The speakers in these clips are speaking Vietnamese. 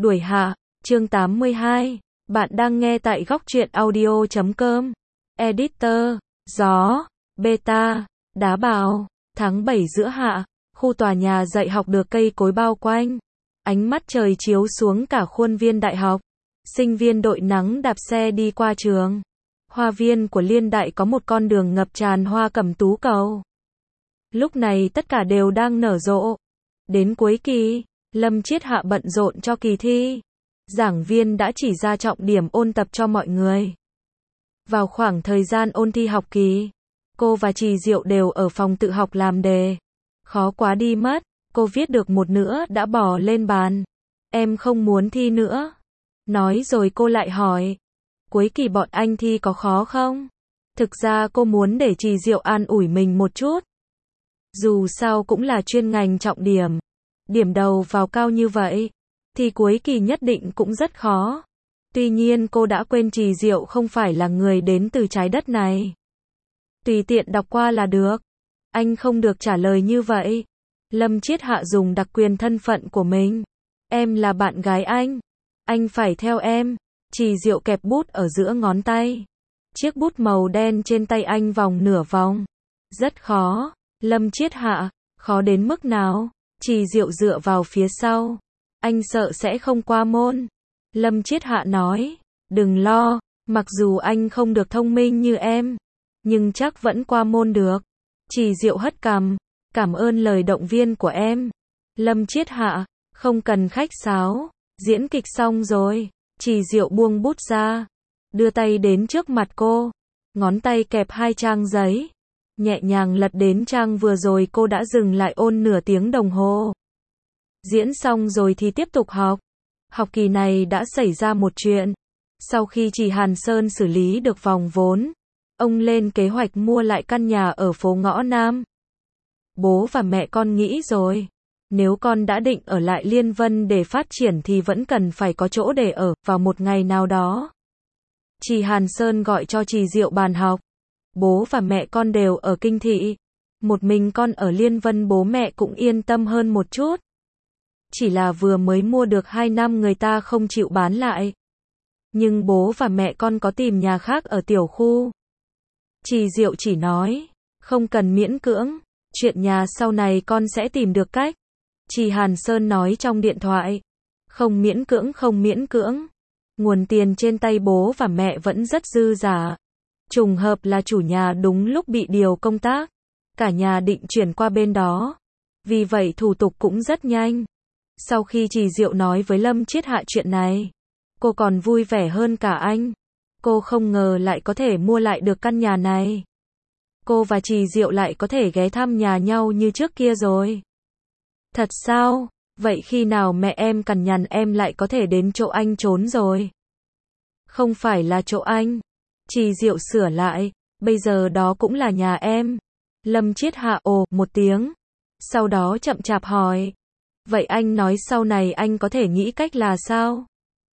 Đuổi hạ, chương 82. Bạn đang nghe tại góc truyện audio.com. Editor, gió, beta, đá bào. Tháng 7 giữa hạ, khu tòa nhà dạy học được cây cối bao quanh. Ánh mắt trời chiếu xuống cả khuôn viên đại học. Sinh viên đội nắng đạp xe đi qua trường. Hoa viên của Liên Đại có một con đường ngập tràn hoa cẩm tú cầu. Lúc này tất cả đều đang nở rộ. Đến cuối kỳ, Lâm Chiết Hạ bận rộn cho kỳ thi. Giảng viên đã chỉ ra trọng điểm ôn tập cho mọi người. Vào khoảng thời gian ôn thi học kỳ, cô và Trì Diệu đều ở phòng tự học làm đề. Khó quá đi mất, cô viết được một nửa đã bỏ lên bàn. Em không muốn thi nữa. Nói rồi cô lại hỏi. Cuối kỳ bọn anh thi có khó không? Thực ra cô muốn để Trì Diệu an ủi mình một chút. Dù sao cũng là chuyên ngành trọng điểm. Điểm đầu vào cao như vậy, thì cuối kỳ nhất định cũng rất khó. Tuy nhiên cô đã quên Trì Diệu không phải là người đến từ trái đất này. Tùy tiện đọc qua là được. Anh không được trả lời như vậy. Lâm Chiết Hạ dùng đặc quyền thân phận của mình. Em là bạn gái anh phải theo em. Trì Diệu kẹp bút ở giữa ngón tay. Chiếc bút màu đen trên tay anh vòng nửa vòng. Rất khó. Lâm Chiết Hạ, khó đến mức nào? Trì Diệu dựa vào phía sau. Anh sợ sẽ không qua môn. Lâm Chiết Hạ nói, đừng lo, mặc dù anh không được thông minh như em, nhưng chắc vẫn qua môn được. Trì Diệu hất cằm, cảm ơn lời động viên của em. Lâm Chiết Hạ, không cần khách sáo, diễn kịch xong rồi. Trì Diệu buông bút ra, đưa tay đến trước mặt cô, ngón tay kẹp 2 trang giấy, nhẹ nhàng lật đến trang vừa rồi cô đã dừng lại ôn nửa tiếng đồng hồ. Diễn xong rồi thì tiếp tục học. Học kỳ này đã xảy ra một chuyện. Sau khi Trì Hàn Sơn xử lý được vòng vốn, ông lên kế hoạch mua lại căn nhà ở phố Ngõ Nam. Bố và mẹ con nghĩ rồi, nếu con đã định ở lại Liên Vân để phát triển thì vẫn cần phải có chỗ để ở vào một ngày nào đó. Trì Hàn Sơn gọi cho Trì Diệu bàn học. Bố và mẹ con đều ở Kinh Thị. Một mình con ở Liên Vân bố mẹ cũng yên tâm hơn một chút. Chỉ là vừa mới mua được 2 năm người ta không chịu bán lại. Nhưng bố và mẹ con có tìm nhà khác ở tiểu khu. Trì Diệu chỉ nói, không cần miễn cưỡng, chuyện nhà sau này con sẽ tìm được cách. Trì Hàn Sơn nói trong điện thoại, không miễn cưỡng. Nguồn tiền trên tay bố và mẹ vẫn rất dư dả. Trùng hợp là chủ nhà đúng lúc bị điều công tác. Cả nhà định chuyển qua bên đó. Vì vậy thủ tục cũng rất nhanh. Sau khi Trì Diệu nói với Lâm Chiết Hạ chuyện này, cô còn vui vẻ hơn cả anh. Cô không ngờ lại có thể mua lại được căn nhà này. Cô và Trì Diệu lại có thể ghé thăm nhà nhau như trước kia rồi. Thật sao? Vậy khi nào mẹ em cằn nhằn em lại có thể đến chỗ anh trốn rồi? Không phải là chỗ anh. Trì Diệu sửa lại, bây giờ đó cũng là nhà em. Lâm Chiết Hạ ồ một tiếng. Sau đó chậm chạp hỏi. Vậy anh nói sau này anh có thể nghĩ cách là sao?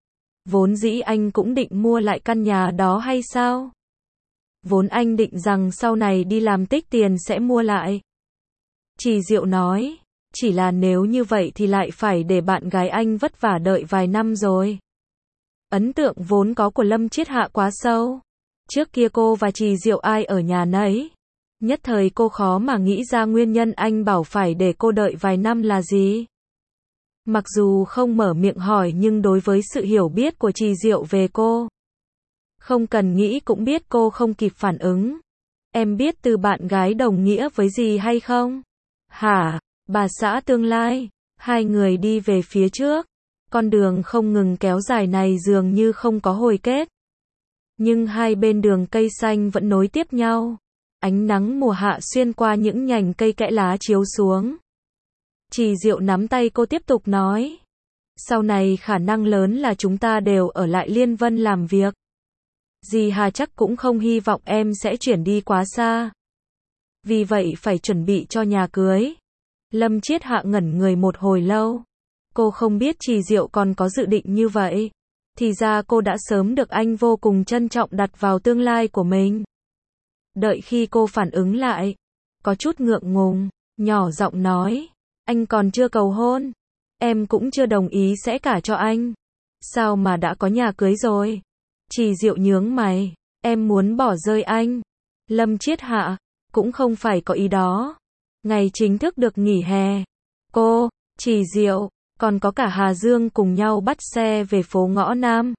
Vốn dĩ anh cũng định mua lại căn nhà đó hay sao? Vốn anh định rằng sau này đi làm tích tiền sẽ mua lại. Trì Diệu nói, chỉ là nếu như vậy thì lại phải để bạn gái anh vất vả đợi vài năm rồi. Ấn tượng vốn có của Lâm Chiết Hạ quá sâu. Trước kia cô và Trì Diệu ai ở nhà nấy. Nhất thời cô khó mà nghĩ ra nguyên nhân anh bảo phải để cô đợi vài năm là gì. Mặc dù không mở miệng hỏi nhưng đối với sự hiểu biết của Trì Diệu về cô, không cần nghĩ cũng biết cô không kịp phản ứng. Em biết từ bạn gái đồng nghĩa với gì hay không? Hả? Bà xã tương lai. Hai người đi về phía trước. Con đường không ngừng kéo dài này dường như không có hồi kết. Nhưng hai bên đường cây xanh vẫn nối tiếp nhau. Ánh nắng mùa hạ xuyên qua những nhành cây kẽ lá chiếu xuống. Trì Diệu nắm tay cô tiếp tục nói. Sau này khả năng lớn là chúng ta đều ở lại Liên Vân làm việc. Dì Hà chắc cũng không hy vọng em sẽ chuyển đi quá xa. Vì vậy phải chuẩn bị cho nhà cưới. Lâm Chiết Hạ ngẩn người một hồi lâu. Cô không biết Trì Diệu còn có dự định như vậy. Thì ra cô đã sớm được anh vô cùng trân trọng đặt vào tương lai của mình. Đợi khi cô phản ứng lại, có chút ngượng ngùng, nhỏ giọng nói, anh còn chưa cầu hôn. Em cũng chưa đồng ý sẽ cả cho anh. Sao mà đã có nhà cưới rồi? Trì Diệu nhướng mày. Em muốn bỏ rơi anh. Lâm Chiết Hạ, cũng không phải có ý đó. Ngày chính thức được nghỉ hè. Cô, Trì Diệu, còn có cả Hà Dương cùng nhau bắt xe về phố Ngõ Nam.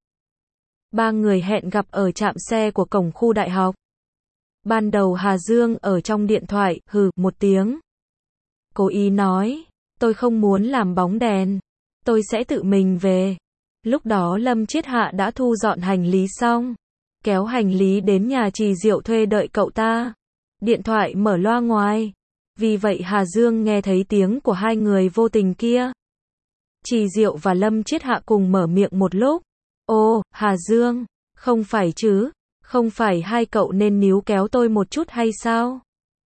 Ba người hẹn gặp ở trạm xe của cổng khu đại học. Ban đầu Hà Dương ở trong điện thoại, hừ, một tiếng. Cố ý nói, tôi không muốn làm bóng đèn. Tôi sẽ tự mình về. Lúc đó Lâm Chiết Hạ đã thu dọn hành lý xong. Kéo hành lý đến nhà Trì Diệu thuê đợi cậu ta. Điện thoại mở loa ngoài. Vì vậy Hà Dương nghe thấy tiếng của hai người vô tình kia. Trì Diệu và Lâm Chiết Hạ cùng mở miệng một lúc. Ô, Hà Dương, không phải chứ, không phải hai cậu nên níu kéo tôi một chút hay sao?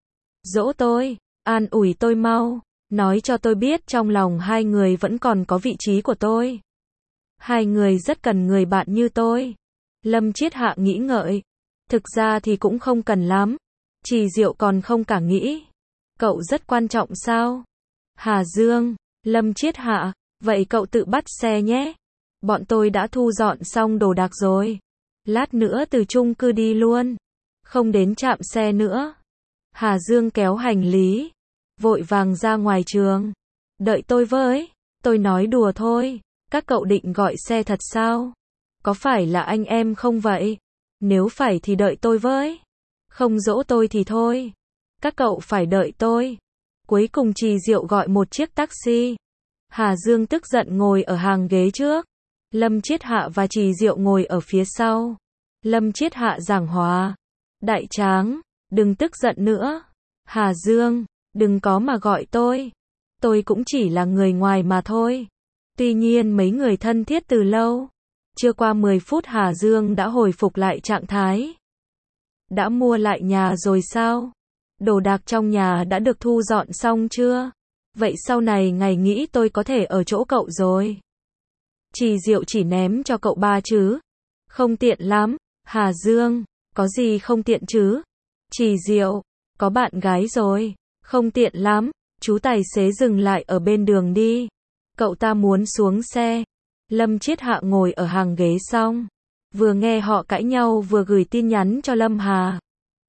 Dỗ tôi, an ủi tôi mau, nói cho tôi biết trong lòng hai người vẫn còn có vị trí của tôi. Hai người rất cần người bạn như tôi. Lâm Chiết Hạ nghĩ ngợi. Thực ra thì cũng không cần lắm. Trì Diệu còn không cả nghĩ. Cậu rất quan trọng sao? Hà Dương, Lâm Chiết Hạ, vậy cậu tự bắt xe nhé. Bọn tôi đã thu dọn xong đồ đạc rồi. Lát nữa từ chung cư đi luôn. Không đến trạm xe nữa. Hà Dương kéo hành lý. Vội vàng ra ngoài trường. Đợi tôi với. Tôi nói đùa thôi. Các cậu định gọi xe thật sao? Có phải là anh em không vậy? Nếu phải thì đợi tôi với. Không dỗ tôi thì thôi. Các cậu phải đợi tôi. Cuối cùng Trì Diệu gọi một chiếc taxi. Hà Dương tức giận ngồi ở hàng ghế trước. Lâm Chiết Hạ và Trì Diệu ngồi ở phía sau. Lâm Chiết Hạ giảng hòa. Đại tráng, đừng tức giận nữa. Hà Dương, đừng có mà gọi tôi. Tôi cũng chỉ là người ngoài mà thôi. Tuy nhiên mấy người thân thiết từ lâu. Chưa qua 10 phút Hà Dương đã hồi phục lại trạng thái. Đã mua lại nhà rồi sao? Đồ đạc trong nhà đã được thu dọn xong chưa? Vậy sau này ngày nghỉ tôi có thể ở chỗ cậu rồi. Trì Diệu chỉ ném cho cậu ba chứ. Không tiện lắm. Hà Dương, có gì không tiện chứ? Trì Diệu, có bạn gái rồi. Không tiện lắm. Chú tài xế dừng lại ở bên đường đi. Cậu ta muốn xuống xe. Lâm Chiết Hạ ngồi ở hàng ghế xong. Vừa nghe họ cãi nhau vừa gửi tin nhắn cho Lâm Hà.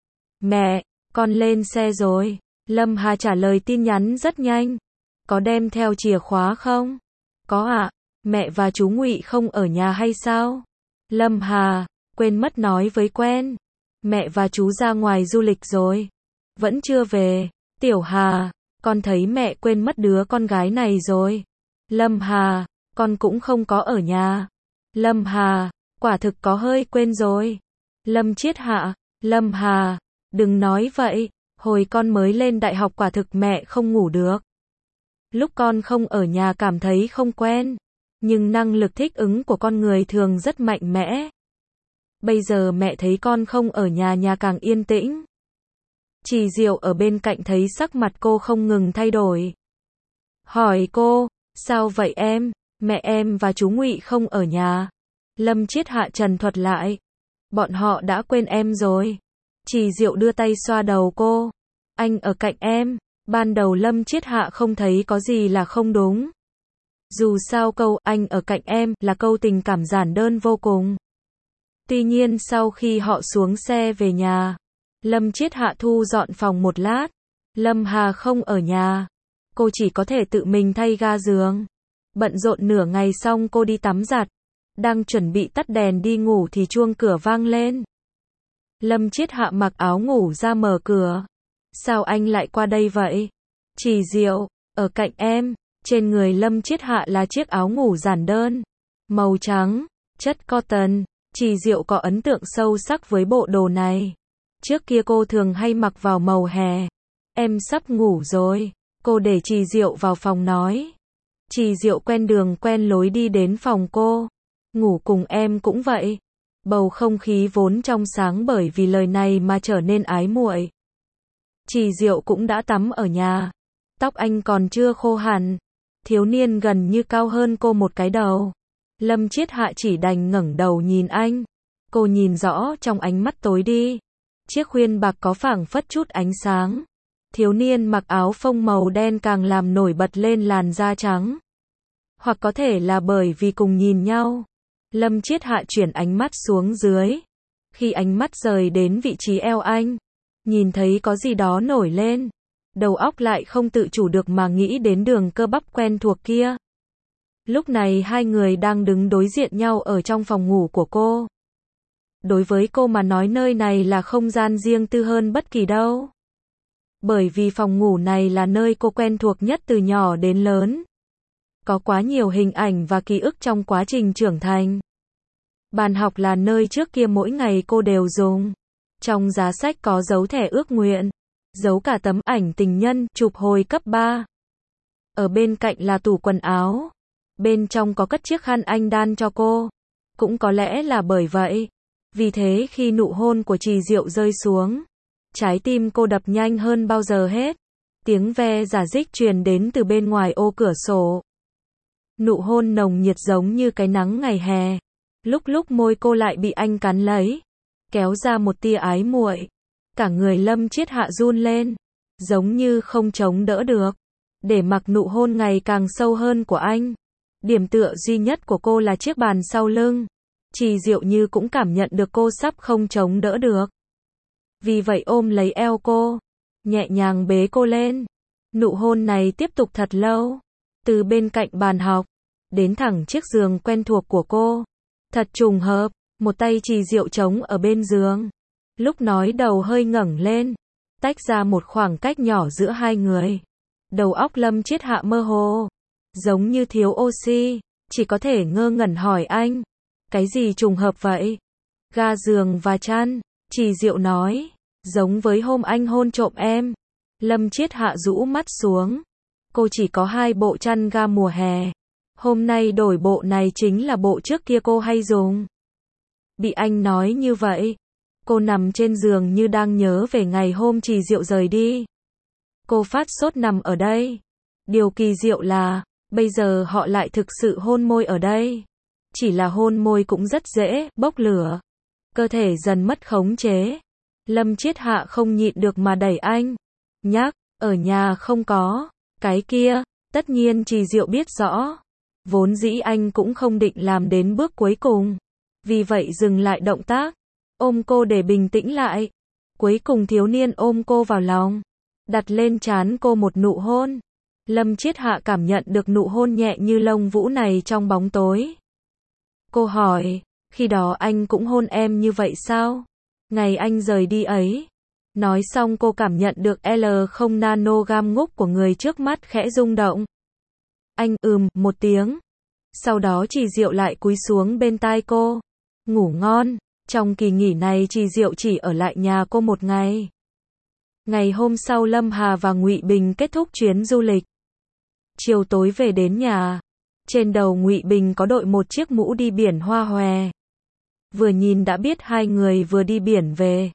Mẹ, con lên xe rồi. Lâm Hà trả lời tin nhắn rất nhanh. Có đem theo chìa khóa không? Có ạ. Mẹ và chú Ngụy không ở nhà hay sao? Lâm Hà, quên mất nói với quen. Mẹ và chú ra ngoài du lịch rồi. Vẫn chưa về. Tiểu Hà, con thấy mẹ quên mất đứa con gái này rồi. Lâm Hà, con cũng không có ở nhà. Lâm Hà, quả thực có hơi quên rồi. Lâm Chiết Hạ, Lâm Hà, đừng nói vậy. Hồi con mới lên đại học quả thực mẹ không ngủ được. Lúc con không ở nhà cảm thấy không quen. Nhưng năng lực thích ứng của con người thường rất mạnh mẽ. Bây giờ mẹ thấy con không ở nhà, nhà càng yên tĩnh. Trì Diệu ở bên cạnh thấy sắc mặt cô không ngừng thay đổi. Hỏi cô, sao vậy em? Mẹ em và chú Ngụy không ở nhà. Lâm Chiết Hạ trần thuật lại. Bọn họ đã quên em rồi. Trì Diệu đưa tay xoa đầu cô. Anh ở cạnh em. Ban đầu Lâm Chiết Hạ không thấy có gì là không đúng. Dù sao câu anh ở cạnh em là câu tình cảm giản đơn vô cùng. Tuy nhiên sau khi họ xuống xe về nhà, Lâm Chiết Hạ thu dọn phòng một lát. Lâm Hà không ở nhà. Cô chỉ có thể tự mình thay ga giường. Bận rộn nửa ngày xong cô đi tắm giặt. Đang chuẩn bị tắt đèn đi ngủ thì chuông cửa vang lên. Lâm Chiết Hạ mặc áo ngủ ra mở cửa. Sao anh lại qua đây vậy? Trì Diệu, ở cạnh em. Trên người Lâm Chiết Hạ là chiếc áo ngủ giản đơn. Màu trắng, chất cotton. Trì Diệu có ấn tượng sâu sắc với bộ đồ này. Trước kia cô thường hay mặc vào màu hè. Em sắp ngủ rồi. Cô để Trì Diệu vào phòng nói. Trì Diệu quen đường quen lối đi đến phòng cô. Ngủ cùng em cũng vậy. Bầu không khí vốn trong sáng bởi vì lời này mà trở nên ái muội. Trì Diệu cũng đã tắm ở nhà. Tóc anh còn chưa khô hẳn. Thiếu niên gần như cao hơn cô một cái đầu. Lâm Chiết Hạ chỉ đành ngẩng đầu nhìn anh. Cô nhìn rõ trong ánh mắt tối đi. Chiếc khuyên bạc có phảng phất chút ánh sáng. Thiếu niên mặc áo phông màu đen càng làm nổi bật lên làn da trắng. Hoặc có thể là bởi vì cùng nhìn nhau. Lâm Chiết Hạ chuyển ánh mắt xuống dưới. Khi ánh mắt rời đến vị trí eo anh, nhìn thấy có gì đó nổi lên. Đầu óc lại không tự chủ được mà nghĩ đến đường cơ bắp quen thuộc kia. Lúc này hai người đang đứng đối diện nhau ở trong phòng ngủ của cô. Đối với cô mà nói nơi này là không gian riêng tư hơn bất kỳ đâu. Bởi vì phòng ngủ này là nơi cô quen thuộc nhất từ nhỏ đến lớn. Có quá nhiều hình ảnh và ký ức trong quá trình trưởng thành. Bàn học là nơi trước kia mỗi ngày cô đều dùng. Trong giá sách có dấu thẻ ước nguyện, giấu cả tấm ảnh tình nhân chụp hồi cấp 3. Ở bên cạnh là tủ quần áo. Bên trong có cất chiếc khăn anh đan cho cô. Cũng có lẽ là bởi vậy. Vì thế khi nụ hôn của Trì Diệu rơi xuống, trái tim cô đập nhanh hơn bao giờ hết. Tiếng ve rả rích truyền đến từ bên ngoài ô cửa sổ. Nụ hôn nồng nhiệt giống như cái nắng ngày hè. Lúc lúc môi cô lại bị anh cắn lấy, kéo ra một tia ái muội. Cả người Lâm Chiết Hạ run lên, giống như không chống đỡ được, để mặc nụ hôn ngày càng sâu hơn của anh. Điểm tựa duy nhất của cô là chiếc bàn sau lưng. Trì Diệu như cũng cảm nhận được cô sắp không chống đỡ được. Vì vậy ôm lấy eo cô, nhẹ nhàng bế cô lên. Nụ hôn này tiếp tục thật lâu, từ bên cạnh bàn học, đến thẳng chiếc giường quen thuộc của cô. Thật trùng hợp, một tay Trì Diệu trống ở bên giường. Lúc nói đầu hơi ngẩng lên, tách ra một khoảng cách nhỏ giữa hai người. Đầu óc Lâm Chiết Hạ mơ hồ, giống như thiếu oxy, chỉ có thể ngơ ngẩn hỏi anh. Cái gì trùng hợp vậy? Ga giường và chăn, Trì Diệu nói, giống với hôm anh hôn trộm em. Lâm Chiết Hạ rũ mắt xuống. Cô chỉ có 2 bộ chăn ga mùa hè. Hôm nay đổi bộ này chính là bộ trước kia cô hay dùng. Bị anh nói như vậy, cô nằm trên giường như đang nhớ về ngày hôm Trì Diệu rời đi. Cô phát sốt nằm ở đây. Điều kỳ diệu là, bây giờ họ lại thực sự hôn môi ở đây. Chỉ là hôn môi cũng rất dễ, bốc lửa. Cơ thể dần mất khống chế. Lâm Chiết Hạ không nhịn được mà đẩy anh. Nhắc, ở nhà không có. Cái kia, tất nhiên Trì Diệu biết rõ. Vốn dĩ anh cũng không định làm đến bước cuối cùng. Vì vậy dừng lại động tác. Ôm cô để bình tĩnh lại. Cuối cùng thiếu niên ôm cô vào lòng. Đặt lên trán cô một nụ hôn. Lâm Chiết Hạ cảm nhận được nụ hôn nhẹ như lông vũ này trong bóng tối. Cô hỏi, khi đó anh cũng hôn em như vậy sao? Ngày anh rời đi ấy. Nói xong cô cảm nhận được L0 nanogam ngúc của người trước mắt khẽ rung động. Anh một tiếng. Sau đó Trì Diệu lại cúi xuống bên tai cô. Ngủ ngon. Trong kỳ nghỉ này Trì Diệu chỉ ở lại nhà cô một ngày. Ngày hôm sau Lâm Hà và Ngụy Bình kết thúc chuyến du lịch. Chiều tối về đến nhà. Trên đầu Ngụy Bình có đội một chiếc mũ đi biển hoa hòe. Vừa nhìn đã biết hai người vừa đi biển về.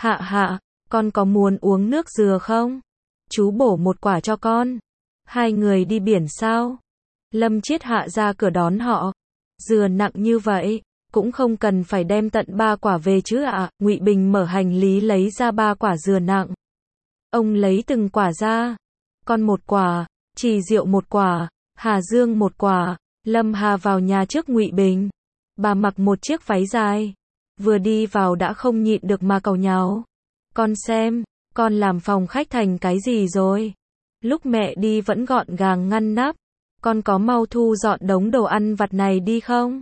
Hạ, con có muốn uống nước dừa không? Chú bổ một quả cho con. Hai người đi biển sao? Lâm Chiết Hạ ra cửa đón họ. Dừa nặng như vậy, cũng không cần phải đem tận 3 quả về chứ ạ. Ngụy Bình mở hành lý lấy ra 3 quả dừa nặng. Ông lấy từng quả ra. Con một quả, Trì Diệu một quả, Hà Dương một quả. Lâm Hà vào nhà trước Ngụy Bình. Bà mặc một chiếc váy dài. Vừa đi vào đã không nhịn được mà càu nhàu. Con xem, con làm phòng khách thành cái gì rồi? Lúc mẹ đi vẫn gọn gàng ngăn nắp. Con có mau thu dọn đống đồ ăn vặt này đi không?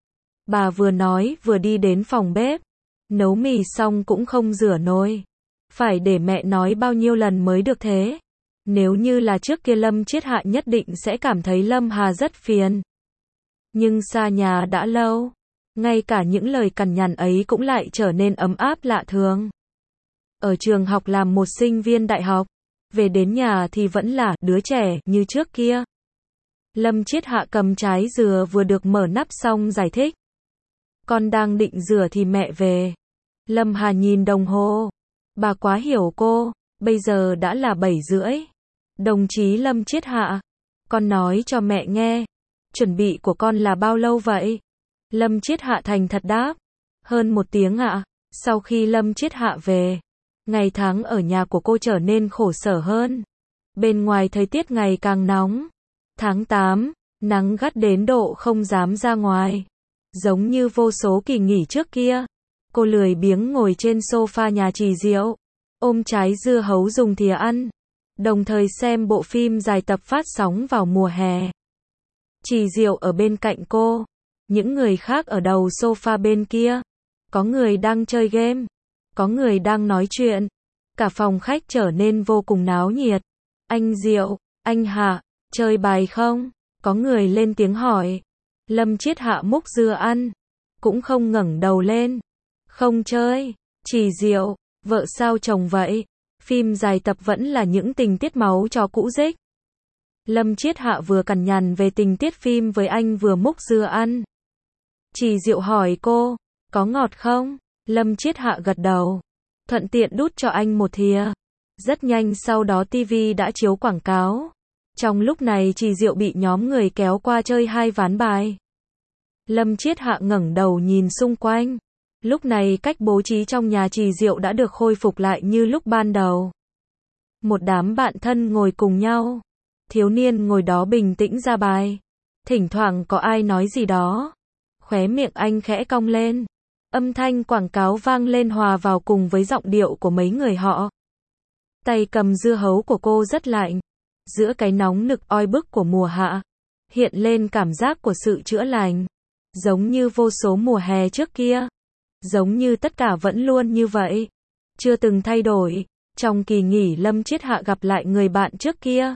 Bà vừa nói vừa đi đến phòng bếp. Nấu mì xong cũng không rửa nồi. Phải để mẹ nói bao nhiêu lần mới được thế. Nếu như là trước kia Lâm Chiết Hạ nhất định sẽ cảm thấy Lâm Hà rất phiền. Nhưng xa nhà đã lâu. Ngay cả những lời cằn nhằn ấy cũng lại trở nên ấm áp lạ thường. Ở trường học làm một sinh viên đại học. Về đến nhà thì vẫn là đứa trẻ như trước kia. Lâm Chiết Hạ cầm trái dừa vừa được mở nắp xong giải thích. Con đang định rửa thì mẹ về. Lâm Hà nhìn đồng hồ. Bà quá hiểu cô. Bây giờ đã là 7:30. Đồng chí Lâm Chiết Hạ. Con nói cho mẹ nghe. Chuẩn bị của con là bao lâu vậy? Lâm Chiết Hạ thành thật đáp. Hơn 1 tiếng ạ. Sau khi Lâm Chiết Hạ về, ngày tháng ở nhà của cô trở nên khổ sở hơn. Bên ngoài thời tiết ngày càng nóng. Tháng 8, Nắng gắt đến độ không dám ra ngoài. Giống như vô số kỳ nghỉ trước kia. Cô lười biếng ngồi trên sofa nhà Trì Diệu, ôm trái dưa hấu dùng thìa ăn, đồng thời xem bộ phim dài tập phát sóng vào mùa hè. Trì Diệu ở bên cạnh cô, những người khác ở đầu sofa bên kia. Có người đang chơi game, có người đang nói chuyện. Cả phòng khách trở nên vô cùng náo nhiệt. Anh Diệu, anh Hạ, chơi bài không? Có người lên tiếng hỏi. Lâm Chiết Hạ múc dưa ăn, cũng không ngẩng đầu lên. Không chơi. Trì Diệu, vợ sao chồng vậy? Phim dài tập vẫn là những tình tiết máu chó cũ rích. Lâm Chiết Hạ vừa cằn nhằn về tình tiết phim với anh vừa múc dưa ăn. Trì Diệu hỏi cô, có ngọt không? Lâm Chiết Hạ gật đầu, thuận tiện đút cho anh một thìa. Rất nhanh sau đó TV đã chiếu quảng cáo. Trong lúc này Trì Diệu bị nhóm người kéo qua chơi 2 ván bài. Lâm Chiết Hạ ngẩng đầu nhìn xung quanh. Lúc này cách bố trí trong nhà Trì Diệu đã được khôi phục lại như lúc ban đầu. Một đám bạn thân ngồi cùng nhau. Thiếu niên ngồi đó bình tĩnh ra bài. Thỉnh thoảng có ai nói gì đó. Khóe miệng anh khẽ cong lên. Âm thanh quảng cáo vang lên hòa vào cùng với giọng điệu của mấy người họ. Tay cầm dưa hấu của cô rất lạnh. Giữa cái nóng nực oi bức của mùa hạ, hiện lên cảm giác của sự chữa lành. Giống như vô số mùa hè trước kia. Giống như tất cả vẫn luôn như vậy. Chưa từng thay đổi. Trong kỳ nghỉ Lâm Chiết Hạ gặp lại người bạn trước kia.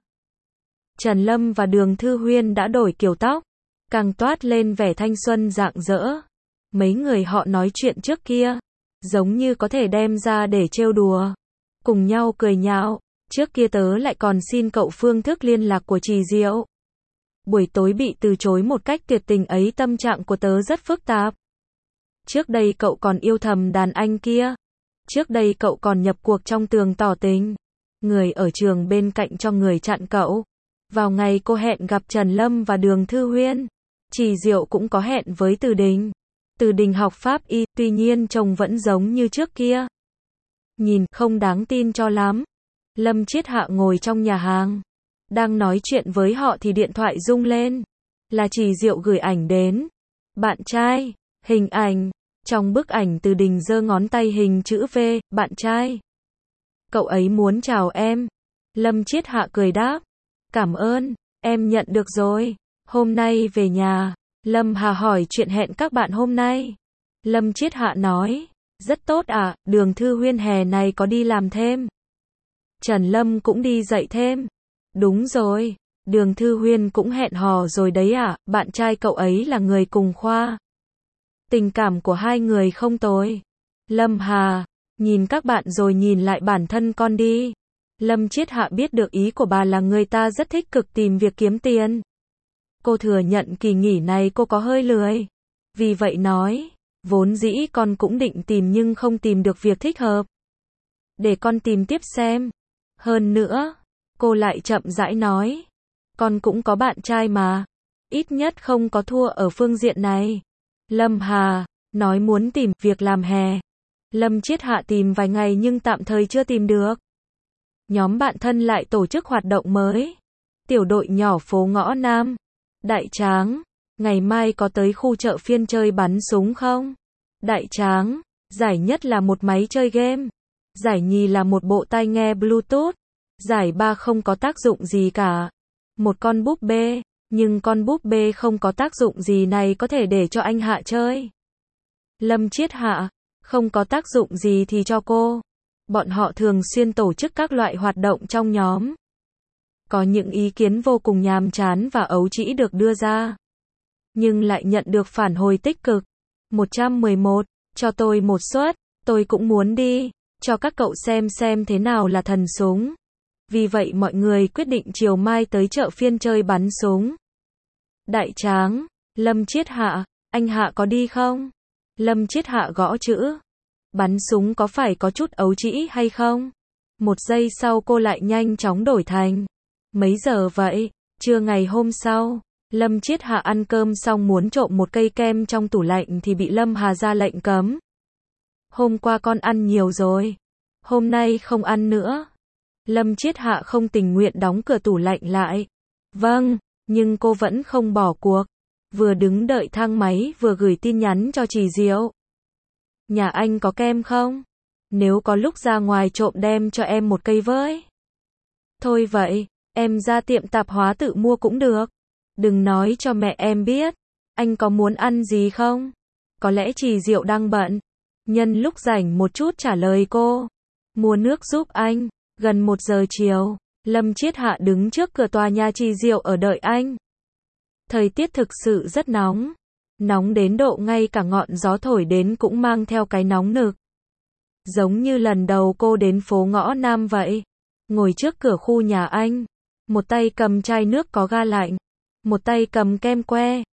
Trần Lâm và Đường Thư Huyên đã đổi kiểu tóc, càng toát lên vẻ thanh xuân rạng rỡ. Mấy người họ nói chuyện trước kia, giống như có thể đem ra để trêu đùa, cùng nhau cười nhạo. Trước kia tớ lại còn xin cậu phương thức liên lạc của Trì Diệu. Buổi tối bị từ chối một cách tuyệt tình ấy, tâm trạng của tớ rất phức tạp. Trước đây cậu còn yêu thầm đàn anh kia. Trước đây cậu còn nhập cuộc trong tường tỏ tình. Người ở trường bên cạnh cho người chặn cậu. Vào ngày cô hẹn gặp Trần Lâm và Đường Thư Huyên, Trì Diệu cũng có hẹn với Từ Đình. Từ Đình học pháp y, tuy nhiên trông vẫn giống như trước kia. Nhìn không đáng tin cho lắm. Lâm Chiết Hạ ngồi trong nhà hàng, đang nói chuyện với họ thì điện thoại rung lên. Là Trì Diệu gửi ảnh đến. Bạn trai, hình ảnh. Trong bức ảnh Từ Đình giơ ngón tay hình chữ V, bạn trai. Cậu ấy muốn chào em. Lâm Chiết Hạ cười đáp. Cảm ơn, em nhận được rồi. Hôm nay về nhà, Lâm Hà hỏi chuyện hẹn các bạn hôm nay. Lâm Chiết Hạ nói, rất tốt ạ, Đường Thư Huyên hè này có đi làm thêm. Trần Lâm cũng đi dạy thêm. Đúng rồi, Đường Thư Huyên cũng hẹn hò rồi đấy ạ, bạn trai cậu ấy là người cùng khoa. Tình cảm của hai người không tồi. Lâm Hà, nhìn các bạn rồi nhìn lại bản thân con đi. Lâm Chiết Hạ biết được ý của bà là người ta rất tích cực tìm việc kiếm tiền. Cô thừa nhận kỳ nghỉ này cô có hơi lười. Vì vậy nói, vốn dĩ con cũng định tìm nhưng không tìm được việc thích hợp. Để con tìm tiếp xem. Hơn nữa, cô lại chậm rãi nói, con cũng có bạn trai mà. Ít nhất không có thua ở phương diện này. Lâm Hà, nói muốn tìm việc làm hè. Lâm Chiết Hạ tìm vài ngày nhưng tạm thời chưa tìm được. Nhóm bạn thân lại tổ chức hoạt động mới. Tiểu đội nhỏ phố Ngõ Nam. Đại Tráng, ngày mai có tới khu chợ phiên chơi bắn súng không? Đại Tráng, giải nhất là một máy chơi game. Giải nhì là một bộ tai nghe Bluetooth. Giải ba không có tác dụng gì cả. Một con búp bê, nhưng con búp bê không có tác dụng gì này có thể để cho anh Hạ chơi. Lâm Chiết Hạ, không có tác dụng gì thì cho cô. Bọn họ thường xuyên tổ chức các loại hoạt động trong nhóm. Có những ý kiến vô cùng nhàm chán và ấu trĩ được đưa ra, nhưng lại nhận được phản hồi tích cực. 111, cho tôi một suất, tôi cũng muốn đi, cho các cậu xem thế nào là thần súng. Vì vậy mọi người quyết định chiều mai tới chợ phiên chơi bắn súng. Đại Tráng, Lâm Chiết Hạ, anh Hạ có đi không? Lâm Chiết Hạ gõ chữ. Bắn súng có phải có chút ấu trĩ hay không? Một giây sau cô lại nhanh chóng đổi thành. Mấy giờ vậy? Trưa ngày hôm sau, Lâm Chiết Hạ ăn cơm xong muốn trộm một cây kem trong tủ lạnh thì bị Lâm Hà ra lệnh cấm. Hôm qua con ăn nhiều rồi. Hôm nay không ăn nữa. Lâm Chiết Hạ không tình nguyện đóng cửa tủ lạnh lại. Vâng, Nhưng cô vẫn không bỏ cuộc. Vừa đứng đợi thang máy vừa gửi tin nhắn cho chị Diệu. Nhà anh có kem không? Nếu có lúc ra ngoài trộm đem cho em một cây với. Thôi vậy, em ra tiệm tạp hóa tự mua cũng được. Đừng nói cho mẹ em biết. Anh có muốn ăn gì không? Có lẽ chị Diệu đang bận. Nhân lúc rảnh một chút trả lời cô. Mua nước giúp anh. Gần 1 giờ chiều, Lâm Chiết Hạ đứng trước cửa tòa nhà chị Diệu ở đợi anh. Thời tiết thực sự rất nóng. Nóng đến độ ngay cả ngọn gió thổi đến cũng mang theo cái nóng nực. Giống như lần đầu cô đến phố Ngõ Nam vậy. Ngồi trước cửa khu nhà anh. Một tay cầm chai nước có ga lạnh. Một tay cầm kem que.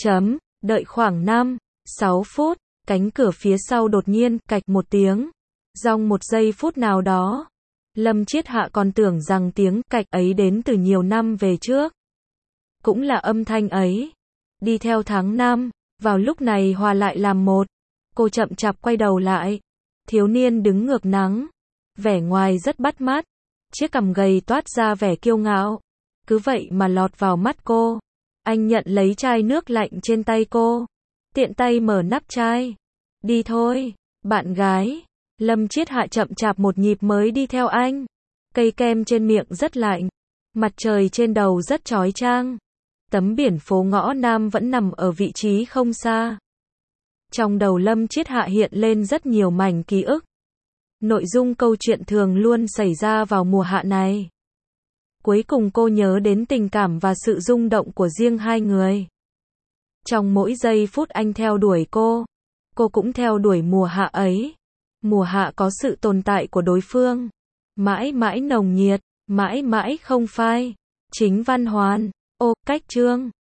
Đợi khoảng 5-6 phút. Cánh cửa phía sau đột nhiên cạch một tiếng. Trong một giây phút nào đó, Lâm Chiết Hạ còn tưởng rằng tiếng cạch ấy đến từ nhiều năm về trước. Cũng là âm thanh ấy. Đi theo tháng 5, vào lúc này hòa lại làm một. Cô chậm chạp quay đầu lại. Thiếu niên đứng ngược nắng. Vẻ ngoài rất bắt mắt. Chiếc cằm gầy toát ra vẻ kiêu ngạo. Cứ vậy mà lọt vào mắt cô. Anh nhận lấy chai nước lạnh trên tay cô. Tiện tay mở nắp chai. Đi thôi, bạn gái. Lâm Chiết Hạ chậm chạp một nhịp mới đi theo anh. Cây kem trên miệng rất lạnh. Mặt trời trên đầu rất chói chang. Tấm biển phố Ngõ Nam vẫn nằm ở vị trí không xa. Trong đầu Lâm Chiết Hạ hiện lên rất nhiều mảnh ký ức. Nội dung câu chuyện thường luôn xảy ra vào mùa hạ này. Cuối cùng cô nhớ đến tình cảm và sự rung động của riêng hai người. Trong mỗi giây phút anh theo đuổi cô cũng theo đuổi mùa hạ ấy. Mùa hạ có sự tồn tại của đối phương. Mãi mãi nồng nhiệt, mãi mãi không phai. Chính Văn Hoàn. Cách chương